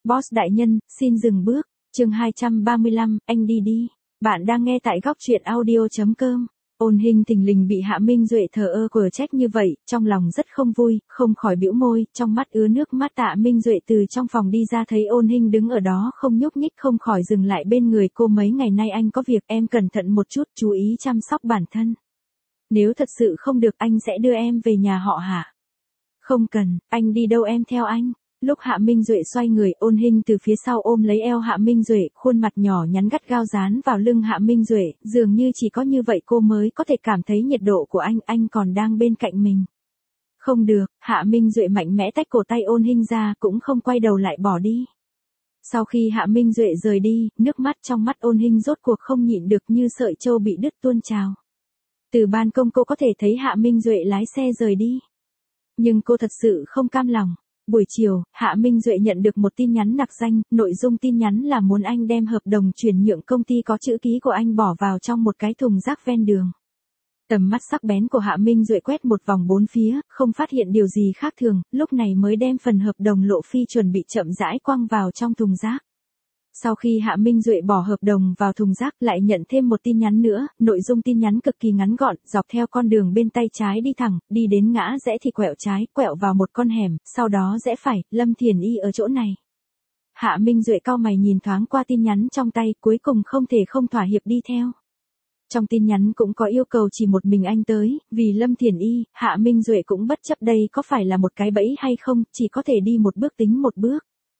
Boss đại nhân, xin dừng bước. Chương 235, anh đi đi. Bạn đang nghe tại góc truyện audio.com. Ôn Hinh thình lình bị Hạ Minh Duệ thờ ơ quở trách như vậy, trong lòng rất không vui, không khỏi bĩu môi, trong mắt ứa nước mắt. Tạ Minh Duệ từ trong phòng đi ra thấy Ôn Hinh đứng ở đó không nhúc nhích, không khỏi dừng lại bên người cô. Mấy ngày nay anh có việc, em cẩn thận một chút, chú ý chăm sóc bản thân. Nếu thật sự không được anh sẽ đưa em về nhà họ Hạ. Không cần, anh đi đâu em theo anh. Lúc Hạ Minh Duệ xoay người, Ôn Hinh từ phía sau ôm lấy eo Hạ Minh Duệ, khuôn mặt nhỏ nhắn gắt gao dán vào lưng Hạ Minh Duệ, dường như chỉ có như vậy cô mới có thể cảm thấy nhiệt độ của anh còn đang bên cạnh mình. Không được, Hạ Minh Duệ mạnh mẽ tách cổ tay Ôn Hinh ra, cũng không quay đầu lại bỏ đi. Sau khi Hạ Minh Duệ rời đi, nước mắt trong mắt Ôn Hinh rốt cuộc không nhịn được như sợi trâu bị đứt tuôn trào. Từ ban công cô có thể thấy Hạ Minh Duệ lái xe rời đi. Nhưng cô thật sự không cam lòng. Buổi chiều, Hạ Minh Duệ nhận được một tin nhắn nặc danh, nội dung tin nhắn là muốn anh đem hợp đồng chuyển nhượng công ty có chữ ký của anh bỏ vào trong một cái thùng rác ven đường. Tầm mắt sắc bén của Hạ Minh Duệ quét một vòng bốn phía, không phát hiện điều gì khác thường, lúc này mới đem phần hợp đồng lộ phi chuẩn bị chậm rãi quăng vào trong thùng rác. Sau khi Hạ Minh Duệ bỏ hợp đồng vào thùng rác lại nhận thêm một tin nhắn nữa, nội dung tin nhắn cực kỳ ngắn gọn, dọc theo con đường bên tay trái đi thẳng, đi đến ngã rẽ thì quẹo trái, quẹo vào một con hẻm, sau đó rẽ phải, Lâm Thiền Y ở chỗ này. Hạ Minh Duệ cau mày nhìn thoáng qua tin nhắn trong tay, cuối cùng không thể không thỏa hiệp đi theo. Trong tin nhắn cũng có yêu cầu chỉ một mình anh tới, vì Lâm Thiền Y, Hạ Minh Duệ cũng bất chấp đây có phải là một cái bẫy hay không, chỉ có thể đi một bước tính một bước.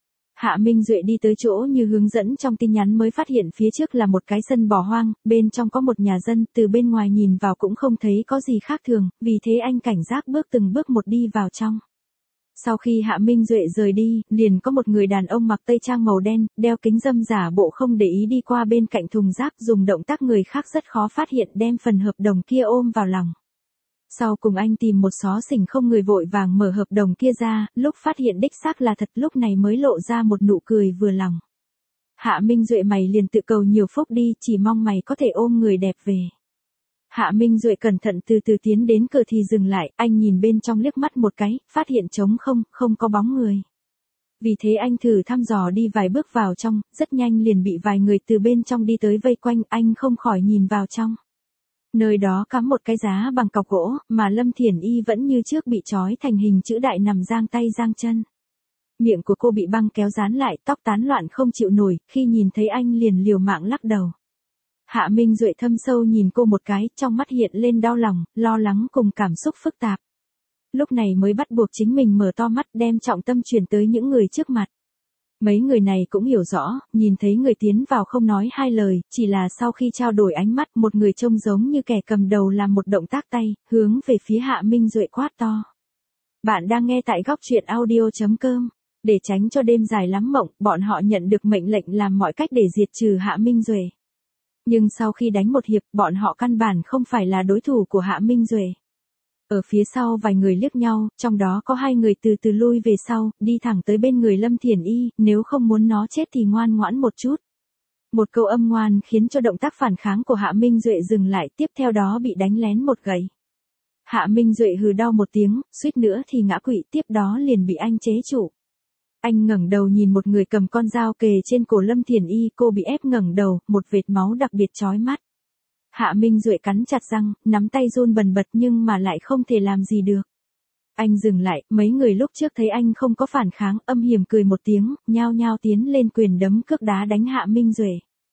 Hạ Minh Duệ đi tới chỗ như hướng dẫn trong tin nhắn mới phát hiện phía trước là một cái sân bỏ hoang, bên trong có một nhà dân, từ bên ngoài nhìn vào cũng không thấy có gì khác thường, vì thế anh cảnh giác bước từng bước một đi vào trong. Sau khi Hạ Minh Duệ rời đi, liền có một người đàn ông mặc tây trang màu đen, đeo kính râm giả bộ không để ý đi qua bên cạnh thùng rác, dùng động tác người khác rất khó phát hiện đem phần hợp đồng kia ôm vào lòng. Sau cùng anh tìm một xó xỉnh không người vội vàng mở hợp đồng kia ra, lúc phát hiện đích xác là thật lúc này mới lộ ra một nụ cười vừa lòng. Hạ Minh Duệ mày liền tự cầu nhiều phúc đi, chỉ mong mày có thể ôm người đẹp về. Hạ Minh Duệ cẩn thận từ từ tiến đến cửa thì dừng lại, anh nhìn bên trong liếc mắt một cái, phát hiện trống không, không có bóng người. Vì thế anh thử thăm dò đi vài bước vào trong, rất nhanh liền bị vài người từ bên trong đi tới vây quanh, anh không khỏi nhìn vào trong. Nơi đó cắm một cái giá bằng cọc gỗ, mà Lâm Thiền Y vẫn như trước bị trói thành hình chữ đại nằm giang tay giang chân. Miệng của cô bị băng kéo dán lại, tóc tán loạn không chịu nổi, khi nhìn thấy anh liền liều mạng lắc đầu. Hạ Minh Duệ thâm sâu nhìn cô một cái, trong mắt hiện lên đau lòng, lo lắng cùng cảm xúc phức tạp. Lúc này mới bắt buộc chính mình mở to mắt đem trọng tâm chuyển tới những người trước mặt. Mấy người này cũng hiểu rõ, nhìn thấy người tiến vào không nói hai lời, chỉ là sau khi trao đổi ánh mắt, một người trông giống như kẻ cầm đầu làm một động tác tay, hướng về phía Hạ Minh Duệ quát to. Bạn đang nghe tại góc truyện audio.com. Để tránh cho đêm dài lắm mộng, bọn họ nhận được mệnh lệnh làm mọi cách để diệt trừ Hạ Minh Duệ. Nhưng sau khi đánh một hiệp, bọn họ căn bản không phải là đối thủ của Hạ Minh Duệ. Ở phía sau vài người liếc nhau, trong đó có hai người từ từ lui về sau, đi thẳng tới bên người Lâm Thiền Y, nếu không muốn nó chết thì ngoan ngoãn một chút. Một câu âm ngoan khiến cho động tác phản kháng của Hạ Minh Duệ dừng lại, tiếp theo đó bị đánh lén một gậy. Hạ Minh Duệ hừ đau một tiếng, suýt nữa thì ngã quỵ, tiếp đó liền bị anh chế trụ. Anh ngẩng đầu nhìn một người cầm con dao kề trên cổ Lâm Thiền Y, cô bị ép ngẩng đầu, một vệt máu đặc biệt chói mắt. Hạ Minh Duệ cắn chặt răng, nắm tay run bần bật nhưng mà lại không thể làm gì được. Anh dừng lại, mấy người lúc trước thấy anh không có phản kháng, âm hiểm cười một tiếng, nhao nhao tiến lên quyền đấm cước đá đánh Hạ Minh Duệ.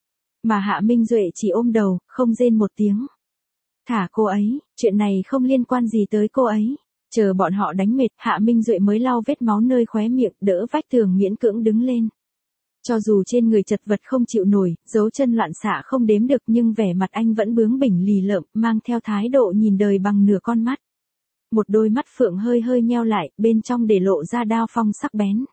Mà Hạ Minh Duệ chỉ ôm đầu, không rên một tiếng. Thả cô ấy, chuyện này không liên quan gì tới cô ấy. Chờ bọn họ đánh mệt, Hạ Minh Duệ mới lau vết máu nơi khóe miệng, đỡ vách tường miễn cưỡng đứng lên. Cho dù trên người chật vật không chịu nổi, dấu chân loạn xạ không đếm được nhưng vẻ mặt anh vẫn bướng bỉnh lì lợm, mang theo thái độ nhìn đời bằng nửa con mắt. Một đôi mắt phượng hơi hơi nheo lại, bên trong để lộ ra đao phong sắc bén.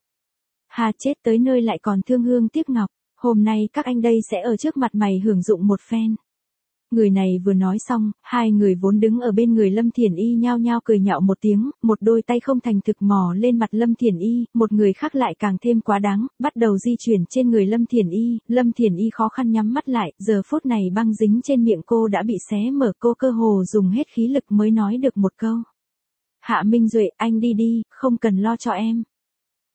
Hà chết tới nơi lại còn thương hương tiếc ngọc, hôm nay các anh đây sẽ ở trước mặt mày hưởng dụng một phen. Người này vừa nói xong, hai người vốn đứng ở bên người Lâm Thiền Y nhao nhao cười nhạo một tiếng, một đôi tay không thành thực mò lên mặt Lâm Thiền Y, một người khác lại càng thêm quá đáng, bắt đầu di chuyển trên người Lâm Thiền Y. Lâm Thiền Y khó khăn nhắm mắt lại, giờ phút này băng dính trên miệng cô đã bị xé mở, cô cơ hồ dùng hết khí lực mới nói được một câu. Hạ Minh Duệ, anh đi đi, không cần lo cho em.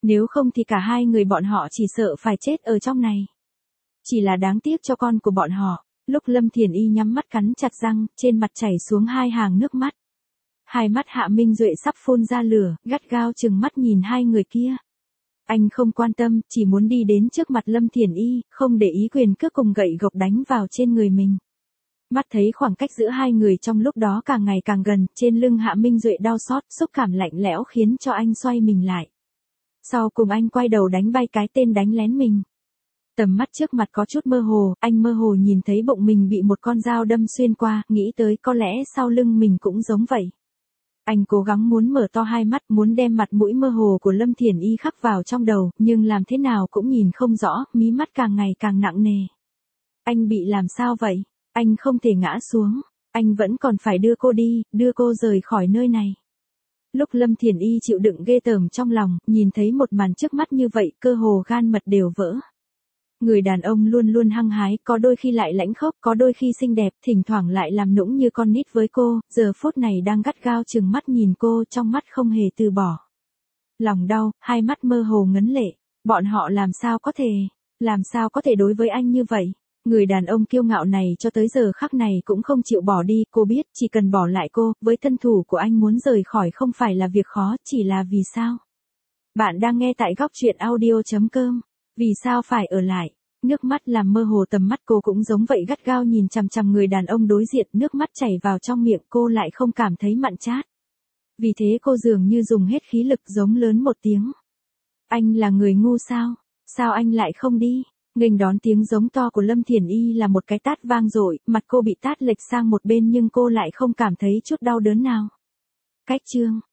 Nếu không thì cả hai người bọn họ chỉ sợ phải chết ở trong này. Chỉ là đáng tiếc cho con của bọn họ. Lúc Lâm Thiền Y nhắm mắt cắn chặt răng, trên mặt chảy xuống hai hàng nước mắt. Hai mắt Hạ Minh Duệ sắp phun ra lửa, gắt gao chừng mắt nhìn hai người kia. Anh không quan tâm, chỉ muốn đi đến trước mặt Lâm Thiền Y, không để ý quyền cước cùng gậy gộc đánh vào trên người mình. Mắt thấy khoảng cách giữa hai người trong lúc đó càng ngày càng gần, trên lưng Hạ Minh Duệ đau xót, xúc cảm lạnh lẽo khiến cho anh xoay mình lại. Sau cùng anh quay đầu đánh bay cái tên đánh lén mình. Tầm mắt trước mặt có chút mơ hồ, anh mơ hồ nhìn thấy bụng mình bị một con dao đâm xuyên qua, nghĩ tới có lẽ sau lưng mình cũng giống vậy. Anh cố gắng muốn mở to hai mắt, muốn đem mặt mũi mơ hồ của Lâm Thiền Y khắc vào trong đầu, nhưng làm thế nào cũng nhìn không rõ, mí mắt càng ngày càng nặng nề. Anh bị làm sao vậy? Anh không thể ngã xuống, anh vẫn còn phải đưa cô đi, đưa cô rời khỏi nơi này. Lúc Lâm Thiền Y chịu đựng ghê tởm trong lòng, nhìn thấy một màn trước mắt như vậy, cơ hồ gan mật đều vỡ. Người đàn ông luôn luôn hăng hái, có đôi khi lại lãnh khốc, có đôi khi xinh đẹp, thỉnh thoảng lại làm nũng như con nít với cô, giờ phút này đang gắt gao chừng mắt nhìn cô, trong mắt không hề từ bỏ. Lòng đau, hai mắt mơ hồ ngấn lệ, bọn họ làm sao có thể đối với anh như vậy? Người đàn ông kiêu ngạo này cho tới giờ khắc này cũng không chịu bỏ đi, cô biết chỉ cần bỏ lại cô, với thân thủ của anh muốn rời khỏi không phải là việc khó, chỉ là vì sao? Bạn đang nghe tại góc truyện audio.com. Vì sao phải ở lại? Nước mắt làm mơ hồ tầm mắt cô cũng giống vậy, gắt gao nhìn chằm chằm người đàn ông đối diện, nước mắt chảy vào trong miệng, cô lại không cảm thấy mặn chát. Vì thế cô dường như dùng hết khí lực giống lớn một tiếng. Anh là người ngu sao? Sao anh lại không đi? Nghênh đón tiếng giống to của Lâm Thiền Y là một cái tát vang dội, mặt cô bị tát lệch sang một bên nhưng cô lại không cảm thấy chút đau đớn nào. Cách chương